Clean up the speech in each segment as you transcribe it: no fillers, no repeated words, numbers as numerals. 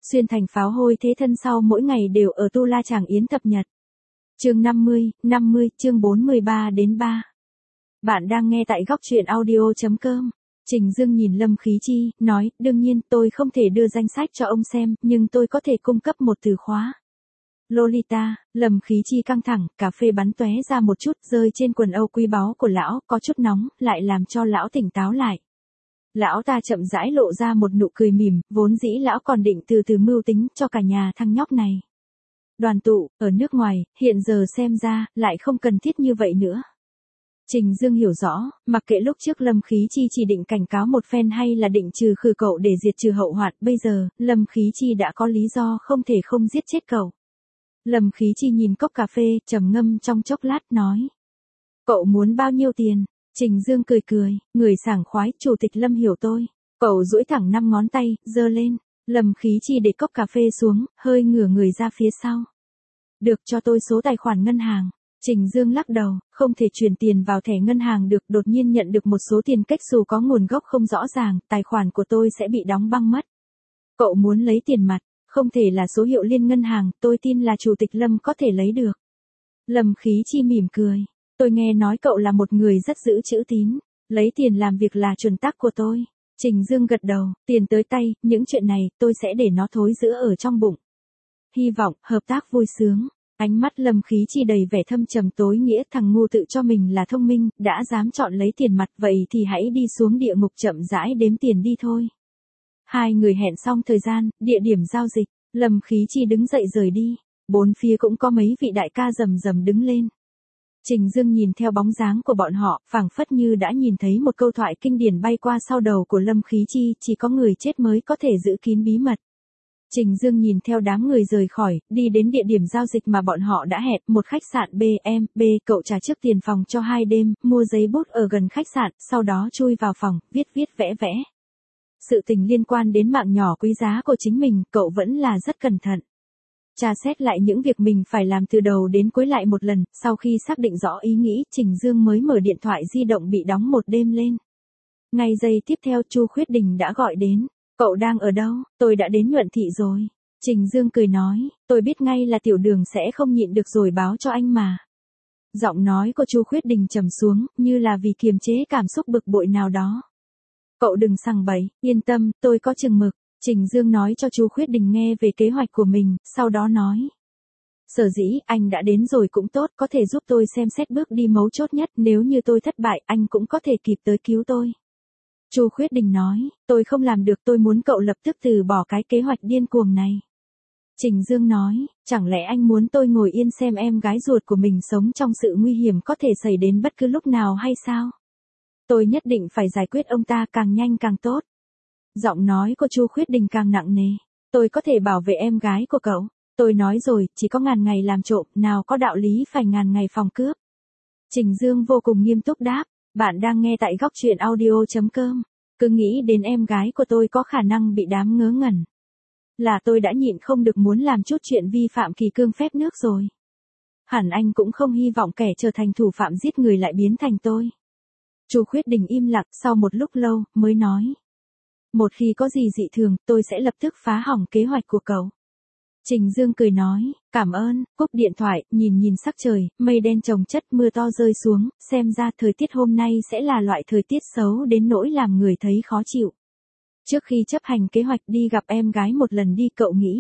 Xuyên thành pháo hôi thế thân sau mỗi ngày đều ở tu la tràng yến thập nhật. Chương 50, chương 413 đến 3. Bạn đang nghe tại góc truyện audio.com. Trình Dương nhìn Lâm Khí Chi, nói, đương nhiên tôi không thể đưa danh sách cho ông xem, nhưng tôi có thể cung cấp một từ khóa. Lolita. Lâm Khí Chi căng thẳng, cà phê bắn tóe ra một chút rơi trên quần âu quý báu của lão, có chút nóng, lại làm cho lão tỉnh táo lại. Lão ta chậm rãi lộ ra một nụ cười mỉm, vốn dĩ lão còn định từ từ mưu tính cho cả nhà thằng nhóc này. Đoàn tụ, ở nước ngoài, hiện giờ xem ra, lại không cần thiết như vậy nữa. Trình Dương hiểu rõ, mặc kệ lúc trước Lâm Khí Chi chỉ định cảnh cáo một phen hay là định trừ khử cậu để diệt trừ hậu hoạn, bây giờ, Lâm Khí Chi đã có lý do không thể không giết chết cậu. Lâm Khí Chi nhìn cốc cà phê, trầm ngâm trong chốc lát nói. Cậu muốn bao nhiêu tiền? Trình Dương cười cười, người sảng khoái, chủ tịch Lâm hiểu tôi. Cậu duỗi thẳng 5 ngón tay, giơ lên. Lâm Khí Chi để cốc cà phê xuống, hơi ngửa người ra phía sau. Được, cho tôi số tài khoản ngân hàng. Trình Dương lắc đầu, không thể chuyển tiền vào thẻ ngân hàng được, đột nhiên nhận được một số tiền cách xù có nguồn gốc không rõ ràng, tài khoản của tôi sẽ bị đóng băng mất. Cậu muốn lấy tiền mặt, không thể là số hiệu liên ngân hàng, tôi tin là chủ tịch Lâm có thể lấy được. Lâm Khí Chi mỉm cười. Tôi nghe nói cậu là một người rất giữ chữ tín, lấy tiền làm việc là chuẩn tắc của tôi. Trình Dương gật đầu, tiền tới tay, những chuyện này, tôi sẽ để nó thối rữa ở trong bụng. Hy vọng, hợp tác vui sướng. Ánh mắt Lâm Khí Chi đầy vẻ thâm trầm tối nghĩa, thằng ngu tự cho mình là thông minh, đã dám chọn lấy tiền mặt, vậy thì hãy đi xuống địa ngục chậm rãi đếm tiền đi thôi. Hai người hẹn xong thời gian, địa điểm giao dịch, Lâm Khí Chi đứng dậy rời đi, bốn phía cũng có mấy vị đại ca rầm rầm đứng lên. Trình Dương nhìn theo bóng dáng của bọn họ, phảng phất như đã nhìn thấy một câu thoại kinh điển bay qua sau đầu của Lâm Khí Chi, chỉ có người chết mới có thể giữ kín bí mật. Trình Dương nhìn theo đám người rời khỏi, đi đến địa điểm giao dịch mà bọn họ đã hẹn, một khách sạn B, cậu trả trước tiền phòng cho 2 đêm, mua giấy bút ở gần khách sạn, sau đó chui vào phòng, viết vẽ vẽ. Sự tình liên quan đến mạng nhỏ quý giá của chính mình, cậu vẫn là rất cẩn thận. Tra xét lại những việc mình phải làm từ đầu đến cuối lại một lần, sau khi xác định rõ ý nghĩ, Trình Dương mới mở điện thoại di động bị đóng một đêm lên. Ngay giây tiếp theo Chu Khuyết Đình đã gọi đến. Cậu đang ở đâu? Tôi đã đến Nhuận Thị rồi. Trình Dương cười nói, tôi biết ngay là Tiểu Đường sẽ không nhịn được rồi báo cho anh mà. Giọng nói của Chu Khuyết Đình trầm xuống, như là vì kiềm chế cảm xúc bực bội nào đó. Cậu đừng sằng bậy, yên tâm, tôi có chừng mực. Trình Dương nói cho Chu Khuyết Đình nghe về kế hoạch của mình, sau đó nói. Sở dĩ, anh đã đến rồi cũng tốt, có thể giúp tôi xem xét bước đi mấu chốt nhất, nếu như tôi thất bại, anh cũng có thể kịp tới cứu tôi. Chu Khuyết Đình nói, tôi không làm được, tôi muốn cậu lập tức từ bỏ cái kế hoạch điên cuồng này. Trình Dương nói, chẳng lẽ anh muốn tôi ngồi yên xem em gái ruột của mình sống trong sự nguy hiểm có thể xảy đến bất cứ lúc nào hay sao? Tôi nhất định phải giải quyết ông ta càng nhanh càng tốt. Giọng nói của Chu Khuyết Đình càng nặng nề, tôi có thể bảo vệ em gái của cậu. Tôi nói rồi, chỉ có ngàn ngày làm trộm, nào có đạo lý phải ngàn ngày phòng cướp. Trình Dương vô cùng nghiêm túc đáp. Bạn đang nghe tại góc truyện audio.com. Cứ nghĩ đến em gái của tôi có khả năng bị đám ngớ ngẩn. Là tôi đã nhịn không được muốn làm chút chuyện vi phạm kỳ cương phép nước rồi. Hẳn anh cũng không hy vọng kẻ trở thành thủ phạm giết người lại biến thành tôi. Chu Khuyết Đình im lặng sau một lúc lâu, mới nói. Một khi có gì dị thường, tôi sẽ lập tức phá hỏng kế hoạch của cậu. Trình Dương cười nói, cảm ơn, cúp điện thoại, nhìn sắc trời, mây đen chồng chất mưa to rơi xuống, xem ra thời tiết hôm nay sẽ là loại thời tiết xấu đến nỗi làm người thấy khó chịu. Trước khi chấp hành kế hoạch đi gặp em gái một lần đi, cậu nghĩ.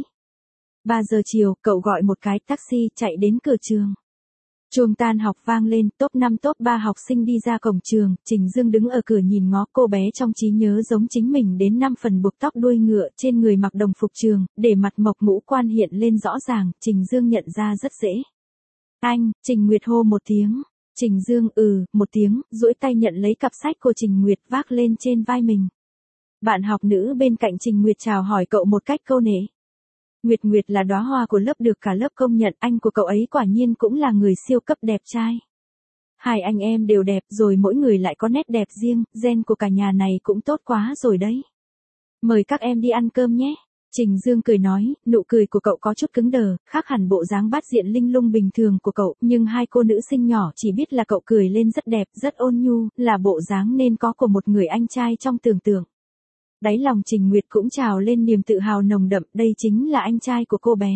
3 giờ chiều, cậu gọi một cái taxi chạy đến cửa trường. Chuông tan học vang lên, top 5 top 3 học sinh đi ra cổng trường, Trình Dương đứng ở cửa nhìn ngó cô bé trong trí nhớ giống chính mình đến 5 phần buộc tóc đuôi ngựa, trên người mặc đồng phục trường, để mặt mộc ngũ quan hiện lên rõ ràng, Trình Dương nhận ra rất dễ. Anh, Trình Nguyệt hô một tiếng. Trình Dương một tiếng, duỗi tay nhận lấy cặp sách của Trình Nguyệt vác lên trên vai mình. Bạn học nữ bên cạnh Trình Nguyệt chào hỏi cậu một cách câu nể. Nguyệt là đóa hoa của lớp được cả lớp công nhận, anh của cậu ấy quả nhiên cũng là người siêu cấp đẹp trai. Hai anh em đều đẹp rồi mỗi người lại có nét đẹp riêng, gen của cả nhà này cũng tốt quá rồi đấy. Mời các em đi ăn cơm nhé. Trình Dương cười nói, nụ cười của cậu có chút cứng đờ, khác hẳn bộ dáng bát diện linh lung bình thường của cậu, nhưng hai cô nữ sinh nhỏ chỉ biết là cậu cười lên rất đẹp, rất ôn nhu, là bộ dáng nên có của một người anh trai trong tưởng tượng. Đáy lòng Trình Nguyệt cũng trào lên niềm tự hào nồng đậm, đây chính là anh trai của cô bé.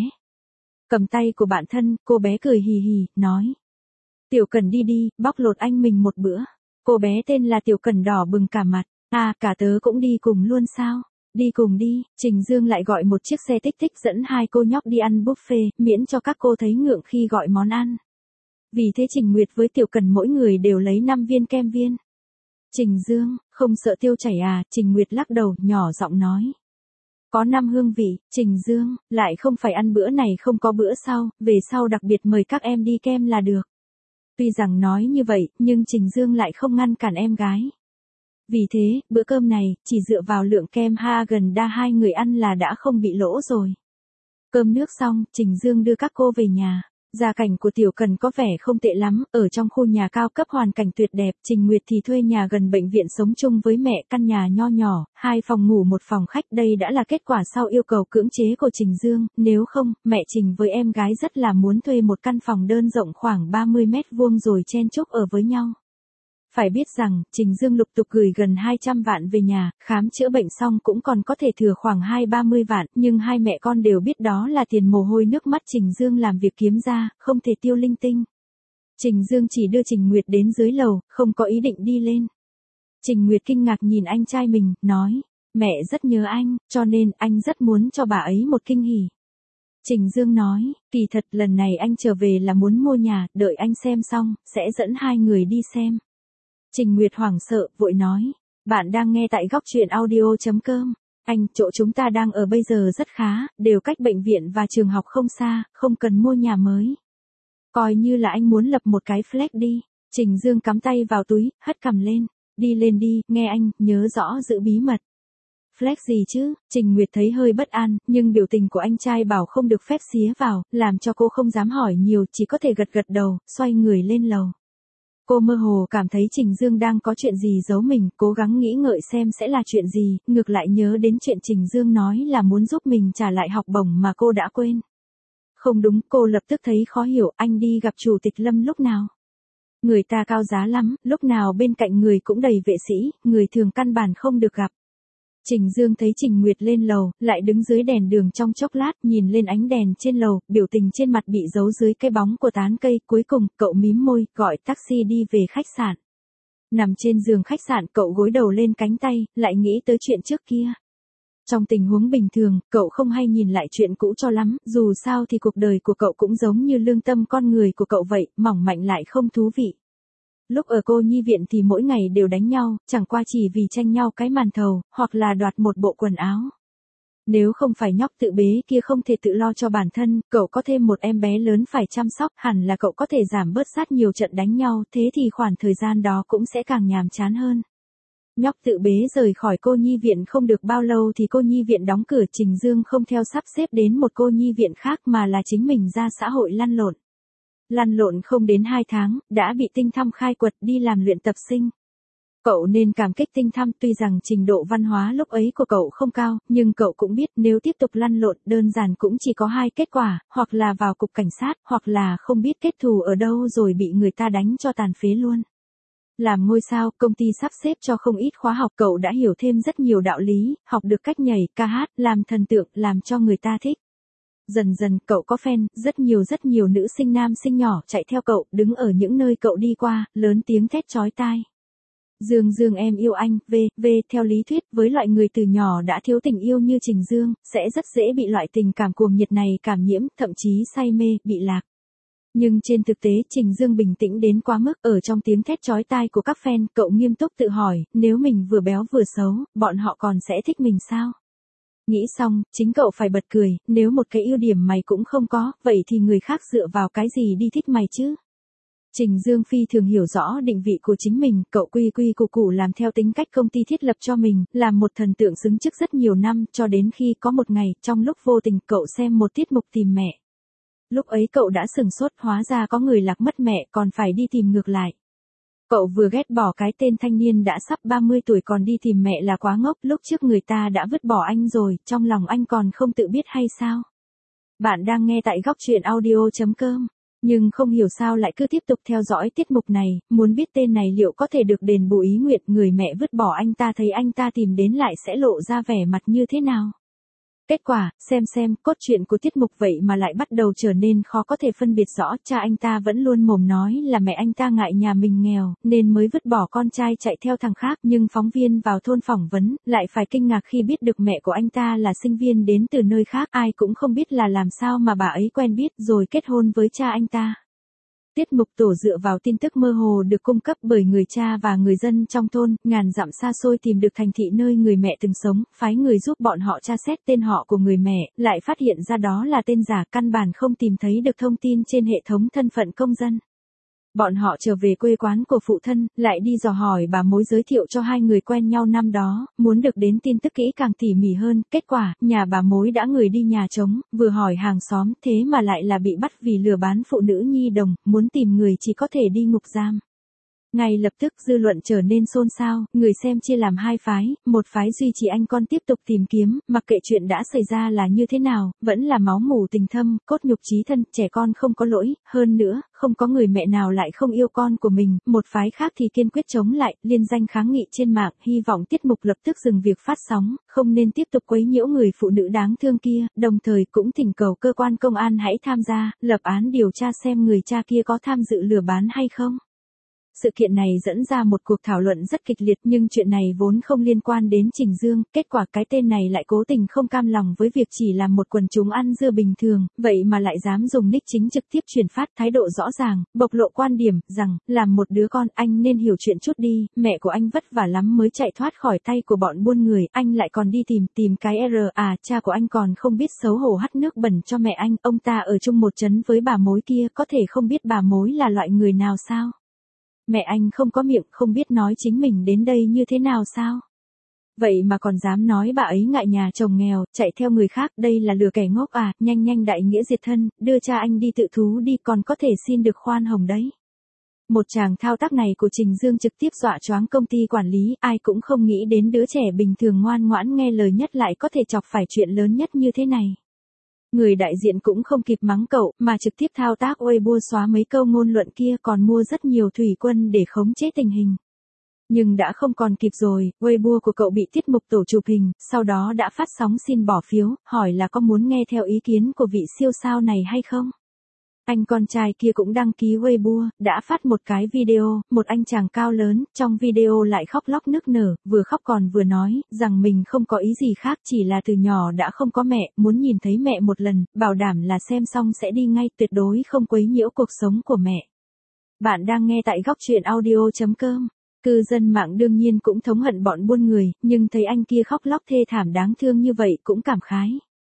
Cầm tay của bạn thân, cô bé cười hì hì, nói. Tiểu Cần đi đi, bóc lột anh mình một bữa. Cô bé tên là Tiểu Cần đỏ bừng cả mặt. À, cả tớ cũng đi cùng luôn sao? Đi cùng đi, Trình Dương lại gọi một chiếc xe tích tích dẫn hai cô nhóc đi ăn buffet, miễn cho các cô thấy ngượng khi gọi món ăn. Vì thế Trình Nguyệt với Tiểu Cần mỗi người đều lấy 5 viên kem viên. Trình Dương, không sợ tiêu chảy à? Trình Nguyệt lắc đầu, nhỏ giọng nói. Có 5 hương vị, Trình Dương, lại không phải ăn bữa này không có bữa sau, về sau đặc biệt mời các em đi kem là được. Tuy rằng nói như vậy, nhưng Trình Dương lại không ngăn cản em gái. Vì thế, bữa cơm này, chỉ dựa vào lượng kem Häagen-Dazs hai người ăn là đã không bị lỗ rồi. Cơm nước xong, Trình Dương đưa các cô về nhà. Gia cảnh của Tiểu Cần có vẻ không tệ lắm, ở trong khu nhà cao cấp hoàn cảnh tuyệt đẹp, Trình Nguyệt thì thuê nhà gần bệnh viện sống chung với mẹ, căn nhà nho nhỏ, 2 phòng ngủ 1 phòng khách, đây đã là kết quả sau yêu cầu cưỡng chế của Trình Dương, nếu không, mẹ Trình với em gái rất là muốn thuê một căn phòng đơn rộng khoảng 30 mét vuông rồi chen chúc ở với nhau. Phải biết rằng, Trình Dương lục tục gửi gần 200 vạn về nhà, khám chữa bệnh xong cũng còn có thể thừa khoảng 20-30 vạn, nhưng hai mẹ con đều biết đó là tiền mồ hôi nước mắt Trình Dương làm việc kiếm ra, không thể tiêu linh tinh. Trình Dương chỉ đưa Trình Nguyệt đến dưới lầu, không có ý định đi lên. Trình Nguyệt kinh ngạc nhìn anh trai mình, nói, mẹ rất nhớ anh, cho nên anh rất muốn cho bà ấy một kinh hỉ. Trình Dương nói, kỳ thật lần này anh trở về là muốn mua nhà, đợi anh xem xong, sẽ dẫn hai người đi xem. Trình Nguyệt hoảng sợ, vội nói, bạn đang nghe tại góc truyện audio.com. Anh, chỗ chúng ta đang ở bây giờ rất khá, đều cách bệnh viện và trường học không xa, không cần mua nhà mới. Coi như là anh muốn lập một cái flex đi. Trình Dương cắm tay vào túi, hất cằm lên. Đi lên đi, nghe anh, nhớ rõ giữ bí mật. Flex gì chứ? Trình Nguyệt thấy hơi bất an, nhưng biểu tình của anh trai bảo không được phép xía vào, làm cho cô không dám hỏi nhiều, chỉ có thể gật gật đầu, xoay người lên lầu. Cô mơ hồ cảm thấy Trình Dương đang có chuyện gì giấu mình, cố gắng nghĩ ngợi xem sẽ là chuyện gì, ngược lại nhớ đến chuyện Trình Dương nói là muốn giúp mình trả lại học bổng mà cô đã quên. Không đúng, cô lập tức thấy khó hiểu, anh đi gặp Chủ tịch Lâm lúc nào? Người ta cao giá lắm, lúc nào bên cạnh người cũng đầy vệ sĩ, người thường căn bản không được gặp. Trình Dương thấy Trình Nguyệt lên lầu, lại đứng dưới đèn đường trong chốc lát, nhìn lên ánh đèn trên lầu, biểu tình trên mặt bị giấu dưới cái bóng của tán cây, cuối cùng, cậu mím môi, gọi taxi đi về khách sạn. Nằm trên giường khách sạn, cậu gối đầu lên cánh tay, lại nghĩ tới chuyện trước kia. Trong tình huống bình thường, cậu không hay nhìn lại chuyện cũ cho lắm, dù sao thì cuộc đời của cậu cũng giống như lương tâm con người của cậu vậy, mỏng manh lại không thú vị. Lúc ở cô nhi viện thì mỗi ngày đều đánh nhau, chẳng qua chỉ vì tranh nhau cái màn thầu, hoặc là đoạt một bộ quần áo. Nếu không phải nhóc tự bế kia không thể tự lo cho bản thân, cậu có thêm một em bé lớn phải chăm sóc, hẳn là cậu có thể giảm bớt sát nhiều trận đánh nhau, thế thì khoảng thời gian đó cũng sẽ càng nhàm chán hơn. Nhóc tự bế rời khỏi cô nhi viện không được bao lâu thì cô nhi viện đóng cửa, Trình Dương không theo sắp xếp đến một cô nhi viện khác mà là chính mình ra xã hội lăn lộn. Lăn lộn không đến 2 tháng, đã bị Tinh Thăm khai quật đi làm luyện tập sinh. Cậu nên cảm kích Tinh Thăm, tuy rằng trình độ văn hóa lúc ấy của cậu không cao, nhưng cậu cũng biết nếu tiếp tục lăn lộn đơn giản cũng chỉ có 2 kết quả, hoặc là vào cục cảnh sát, hoặc là không biết kết thù ở đâu rồi bị người ta đánh cho tàn phế luôn. Làm ngôi sao, công ty sắp xếp cho không ít khóa học, cậu đã hiểu thêm rất nhiều đạo lý, học được cách nhảy, ca hát, làm thần tượng, làm cho người ta thích. Dần dần, cậu có fan, rất nhiều nữ sinh nam sinh nhỏ chạy theo cậu, đứng ở những nơi cậu đi qua, lớn tiếng thét chói tai. Dương Dương em yêu anh, theo lý thuyết, với loại người từ nhỏ đã thiếu tình yêu như Trình Dương, sẽ rất dễ bị loại tình cảm cuồng nhiệt này cảm nhiễm, thậm chí say mê, bị lạc. Nhưng trên thực tế Trình Dương bình tĩnh đến quá mức, ở trong tiếng thét chói tai của các fan, cậu nghiêm túc tự hỏi, nếu mình vừa béo vừa xấu, bọn họ còn sẽ thích mình sao? Nghĩ xong, chính cậu phải bật cười, nếu một cái ưu điểm mày cũng không có, vậy thì người khác dựa vào cái gì đi thích mày chứ? Trình Dương phi thường hiểu rõ định vị của chính mình, cậu quy quy củ củ làm theo tính cách công ty thiết lập cho mình, làm một thần tượng xứng chức rất nhiều năm, cho đến khi có một ngày, trong lúc vô tình cậu xem một tiết mục tìm mẹ. Lúc ấy cậu đã sửng sốt, hóa ra có người lạc mất mẹ còn phải đi tìm ngược lại. Cậu vừa ghét bỏ cái tên thanh niên đã sắp 30 tuổi còn đi tìm mẹ là quá ngốc, lúc trước người ta đã vứt bỏ anh rồi, trong lòng anh còn không tự biết hay sao? Bạn đang nghe tại góc truyện audio.com. Nhưng không hiểu sao lại cứ tiếp tục theo dõi tiết mục này, muốn biết tên này liệu có thể được đền bù ý nguyện người mẹ vứt bỏ anh ta, thấy anh ta tìm đến lại sẽ lộ ra vẻ mặt như thế nào. Kết quả, xem, cốt truyện của tiết mục vậy mà lại bắt đầu trở nên khó có thể phân biệt rõ, cha anh ta vẫn luôn mồm nói là mẹ anh ta ngại nhà mình nghèo, nên mới vứt bỏ con trai chạy theo thằng khác, nhưng phóng viên vào thôn phỏng vấn, lại phải kinh ngạc khi biết được mẹ của anh ta là sinh viên đến từ nơi khác, ai cũng không biết là làm sao mà bà ấy quen biết rồi kết hôn với cha anh ta. Tiết mục tổ dựa vào tin tức mơ hồ được cung cấp bởi người cha và người dân trong thôn, ngàn dặm xa xôi tìm được thành thị nơi người mẹ từng sống, phái người giúp bọn họ tra xét tên họ của người mẹ, lại phát hiện ra đó là tên giả, căn bản không tìm thấy được thông tin trên hệ thống thân phận công dân. Bọn họ trở về quê quán của phụ thân, lại đi dò hỏi bà mối giới thiệu cho hai người quen nhau năm đó, muốn được đến tin tức kỹ càng tỉ mỉ hơn, kết quả, nhà bà mối đã người đi nhà trống, vừa hỏi hàng xóm, thế mà lại là bị bắt vì lừa bán phụ nữ nhi đồng, muốn tìm người chỉ có thể đi ngục giam. Ngay lập tức dư luận trở nên xôn xao, người xem chia làm hai phái, một phái duy trì anh con tiếp tục tìm kiếm, mặc kệ chuyện đã xảy ra là như thế nào, vẫn là máu mủ tình thâm, cốt nhục chí thân, trẻ con không có lỗi, hơn nữa, không có người mẹ nào lại không yêu con của mình, một phái khác thì kiên quyết chống lại, liên danh kháng nghị trên mạng, hy vọng tiết mục lập tức dừng việc phát sóng, không nên tiếp tục quấy nhiễu người phụ nữ đáng thương kia, đồng thời cũng thỉnh cầu cơ quan công an hãy tham gia, lập án điều tra xem người cha kia có tham dự lừa bán hay không. Sự kiện này dẫn ra một cuộc thảo luận rất kịch liệt, nhưng chuyện này vốn không liên quan đến Trình Dương, kết quả cái tên này lại cố tình không cam lòng với việc chỉ là một quần chúng ăn dưa bình thường, vậy mà lại dám dùng nick chính trực tiếp truyền phát thái độ rõ ràng, bộc lộ quan điểm rằng, làm một đứa con anh nên hiểu chuyện chút đi, mẹ của anh vất vả lắm mới chạy thoát khỏi tay của bọn buôn người, anh lại còn đi tìm cái cha của anh còn không biết xấu hổ hắt nước bẩn cho mẹ anh, ông ta ở chung một trấn với bà mối kia, có thể không biết bà mối là loại người nào sao? Mẹ anh không có miệng, không biết nói chính mình đến đây như thế nào sao? Vậy mà còn dám nói bà ấy ngại nhà chồng nghèo, chạy theo người khác, đây là lừa kẻ ngốc à, nhanh đại nghĩa diệt thân, đưa cha anh đi tự thú đi, còn có thể xin được khoan hồng đấy. Một tràng thao tác này của Trình Dương trực tiếp dọa choáng công ty quản lý, ai cũng không nghĩ đến đứa trẻ bình thường ngoan ngoãn nghe lời nhất lại có thể chọc phải chuyện lớn nhất như thế này. Người đại diện cũng không kịp mắng cậu, mà trực tiếp thao tác Weibo xóa mấy câu ngôn luận kia, còn mua rất nhiều thủy quân để khống chế tình hình. Nhưng đã không còn kịp rồi, Weibo của cậu bị tiết mục tổ chụp hình, sau đó đã phát sóng xin bỏ phiếu, hỏi là có muốn nghe theo ý kiến của vị siêu sao này hay không. Anh con trai kia cũng đăng ký Weibo, đã phát một cái video, một anh chàng cao lớn, trong video lại khóc lóc nức nở, vừa khóc còn vừa nói, rằng mình không có ý gì khác, chỉ là từ nhỏ đã không có mẹ, muốn nhìn thấy mẹ một lần, bảo đảm là xem xong sẽ đi ngay, tuyệt đối không quấy nhiễu cuộc sống của mẹ. Bạn đang nghe tại góc truyện audio.com. Cư dân mạng đương nhiên cũng thống hận bọn buôn người, nhưng thấy anh kia khóc lóc thê thảm đáng thương như vậy cũng cảm khái.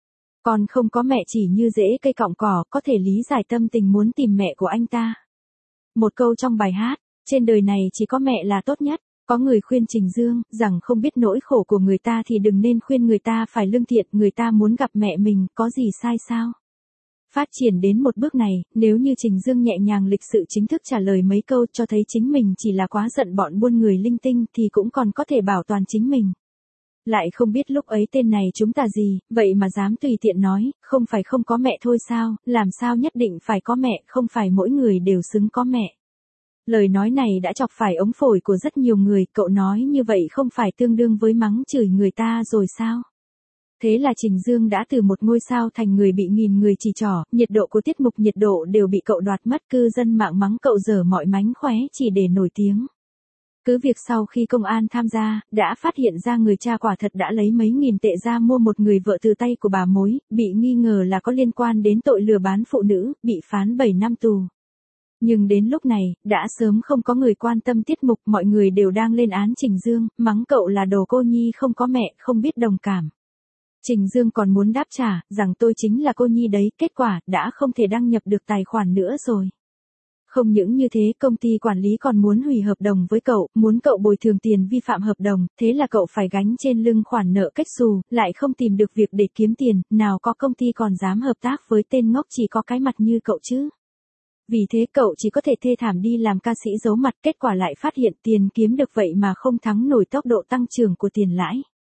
Còn không có mẹ chỉ như rễ cây cọng cỏ, có thể lý giải tâm tình muốn tìm mẹ của anh ta. Một câu trong bài hát, trên đời này chỉ có mẹ là tốt nhất. Có người khuyên Trình Dương, rằng không biết nỗi khổ của người ta thì đừng nên khuyên người ta phải lương thiện, người ta muốn gặp mẹ mình, có gì sai sao? Phát triển đến một bước này, nếu như Trình Dương nhẹ nhàng lịch sự chính thức trả lời mấy câu cho thấy chính mình chỉ là quá giận bọn buôn người linh tinh thì cũng còn có thể bảo toàn chính mình. Lại không biết lúc ấy tên này chúng ta gì, vậy mà dám tùy tiện nói, không phải không có mẹ thôi sao, làm sao nhất định phải có mẹ, không phải mỗi người đều xứng có mẹ. Lời nói này đã chọc phải ống phổi của rất nhiều người, cậu nói như vậy không phải tương đương với mắng chửi người ta rồi sao? Thế là Trình Dương đã từ một ngôi sao thành người bị nghìn người chỉ trỏ, nhiệt độ của tiết mục nhiệt độ đều bị cậu đoạt mất, cư dân mạng mắng cậu dở mọi mánh khóe chỉ để nổi tiếng. Cứ việc sau khi công an tham gia, đã phát hiện ra người cha quả thật đã lấy mấy nghìn tệ ra mua một người vợ từ tay của bà mối, bị nghi ngờ là có liên quan đến tội lừa bán phụ nữ, bị phán 7 năm tù. Nhưng đến lúc này, đã sớm không có người quan tâm tiết mục, mọi người đều đang lên án Trình Dương, mắng cậu là đồ cô nhi không có mẹ, không biết đồng cảm. Trình Dương còn muốn đáp trả, rằng tôi chính là cô nhi đấy, kết quả, đã không thể đăng nhập được tài khoản nữa rồi. Không những như thế, công ty quản lý còn muốn hủy hợp đồng với cậu, muốn cậu bồi thường tiền vi phạm hợp đồng, thế là cậu phải gánh trên lưng khoản nợ cách xù, lại không tìm được việc để kiếm tiền, nào có công ty còn dám hợp tác với tên ngốc chỉ có cái mặt như cậu chứ. Vì thế cậu chỉ có thể thê thảm đi làm ca sĩ giấu mặt, kết quả lại phát hiện tiền kiếm được vậy mà không thắng nổi tốc độ tăng trưởng của tiền lãi.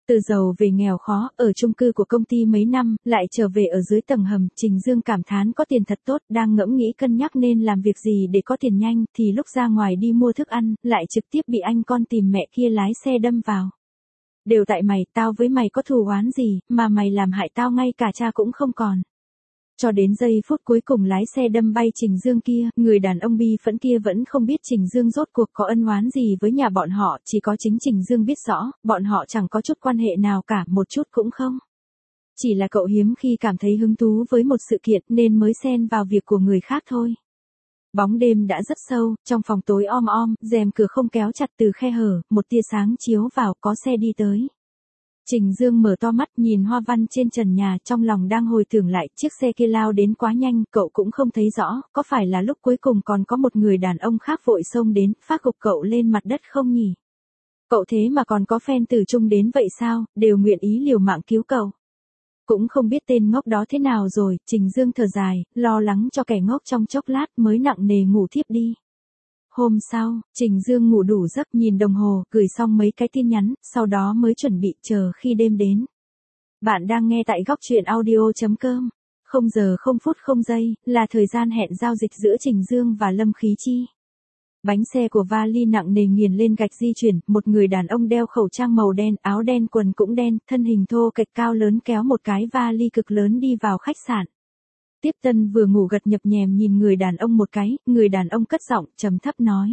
Từ giàu về nghèo khó, ở chung cư của công ty mấy năm, lại trở về ở dưới tầng hầm, Trình Dương cảm thán có tiền thật tốt, đang ngẫm nghĩ cân nhắc nên làm việc gì để có tiền nhanh, thì lúc ra ngoài đi mua thức ăn, lại trực tiếp bị anh con tìm mẹ kia lái xe đâm vào. Đều tại mày, tao với mày có thù oán gì, mà mày làm hại tao ngay cả cha cũng không còn. Cho đến giây phút cuối cùng lái xe đâm bay Trình Dương kia, người đàn ông bi phẫn kia vẫn không biết Trình Dương rốt cuộc có ân oán gì với nhà bọn họ, chỉ có chính Trình Dương biết rõ, bọn họ chẳng có chút quan hệ nào cả, một chút cũng không. Chỉ là cậu hiếm khi cảm thấy hứng thú với một sự kiện nên mới xen vào việc của người khác thôi. Bóng đêm đã rất sâu, trong phòng tối om om, rèm cửa không kéo chặt từ khe hở, một tia sáng chiếu vào, có xe đi tới. Trình Dương mở to mắt nhìn hoa văn trên trần nhà, trong lòng đang hồi tưởng lại, chiếc xe kia lao đến quá nhanh, cậu cũng không thấy rõ, có phải là lúc cuối cùng còn có một người đàn ông khác vội xông đến, phác gục cậu lên mặt đất không nhỉ? Cậu thế mà còn có fan từ chung đến vậy sao, đều nguyện ý liều mạng cứu cậu. Cũng không biết tên ngốc đó thế nào rồi, Trình Dương thở dài, lo lắng cho kẻ ngốc trong chốc lát mới nặng nề ngủ thiếp đi. Hôm sau, Trình Dương ngủ đủ giấc nhìn đồng hồ, gửi xong mấy cái tin nhắn, sau đó mới chuẩn bị chờ khi đêm đến. Bạn đang nghe tại góc truyện audio.com. 0 giờ 0 phút 0 giây, là thời gian hẹn giao dịch giữa Trình Dương và Lâm Khí Chi. Bánh xe của vali nặng nề nghiền lên gạch di chuyển, một người đàn ông đeo khẩu trang màu đen, áo đen quần cũng đen, thân hình thô kệch cao lớn kéo một cái vali cực lớn đi vào khách sạn. Tiếp Tân vừa ngủ gật nhập nhèm nhìn người đàn ông một cái, người đàn ông cất giọng, trầm thấp nói.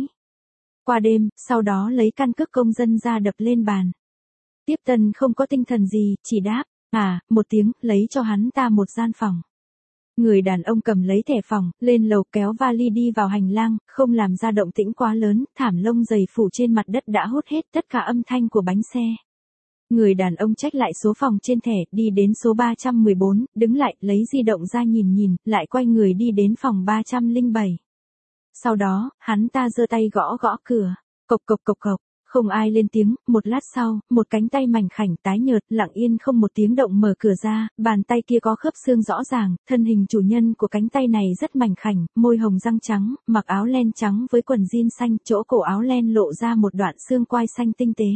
Qua đêm, sau đó lấy căn cước công dân ra đập lên bàn. Tiếp Tân không có tinh thần gì, chỉ đáp, một tiếng, lấy cho hắn ta một gian phòng. Người đàn ông cầm lấy thẻ phòng, lên lầu kéo vali đi vào hành lang, không làm ra động tĩnh quá lớn, thảm lông dày phủ trên mặt đất đã hút hết tất cả âm thanh của bánh xe. Người đàn ông check lại số phòng trên thẻ, đi đến số 314, đứng lại, lấy di động ra nhìn, lại quay người đi đến phòng 307. Sau đó, hắn ta giơ tay gõ cửa, cộc cộc cộc cộc, không ai lên tiếng, một lát sau, một cánh tay mảnh khảnh tái nhợt, lặng yên không một tiếng động mở cửa ra, bàn tay kia có khớp xương rõ ràng, thân hình chủ nhân của cánh tay này rất mảnh khảnh, môi hồng răng trắng, mặc áo len trắng với quần jean xanh, chỗ cổ áo len lộ ra một đoạn xương quai xanh tinh tế.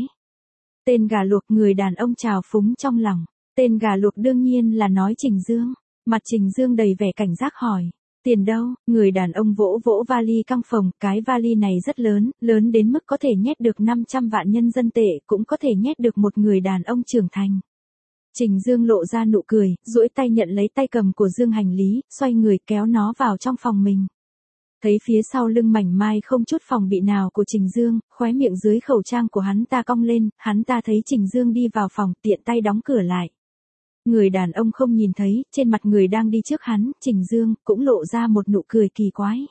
Tên gà luộc, người đàn ông trào phúng trong lòng. Tên gà luộc đương nhiên là nói Trình Dương. Mặt Trình Dương đầy vẻ cảnh giác hỏi. Tiền đâu? Người đàn ông vỗ vỗ vali căng phòng. Cái vali này rất lớn, lớn đến mức có thể nhét được 500 vạn nhân dân tệ, cũng có thể nhét được một người đàn ông trưởng thành. Trình Dương lộ ra nụ cười, duỗi tay nhận lấy tay cầm của Dương hành lý, xoay người kéo nó vào trong phòng mình. Thấy phía sau lưng mảnh mai không chút phòng bị nào của Trình Dương, khóe miệng dưới khẩu trang của hắn ta cong lên, hắn ta thấy Trình Dương đi vào phòng, tiện tay đóng cửa lại. Người đàn ông không nhìn thấy, trên mặt người đang đi trước hắn, Trình Dương, cũng lộ ra một nụ cười kỳ quái.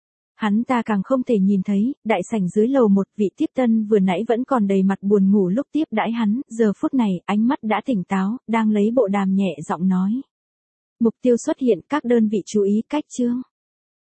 Hắn ta càng không thể nhìn thấy, đại sảnh dưới lầu một, vị tiếp tân vừa nãy vẫn còn đầy mặt buồn ngủ lúc tiếp đãi hắn, giờ phút này, ánh mắt đã tỉnh táo, đang lấy bộ đàm nhẹ giọng nói. Mục tiêu xuất hiện, các đơn vị chú ý cách chương.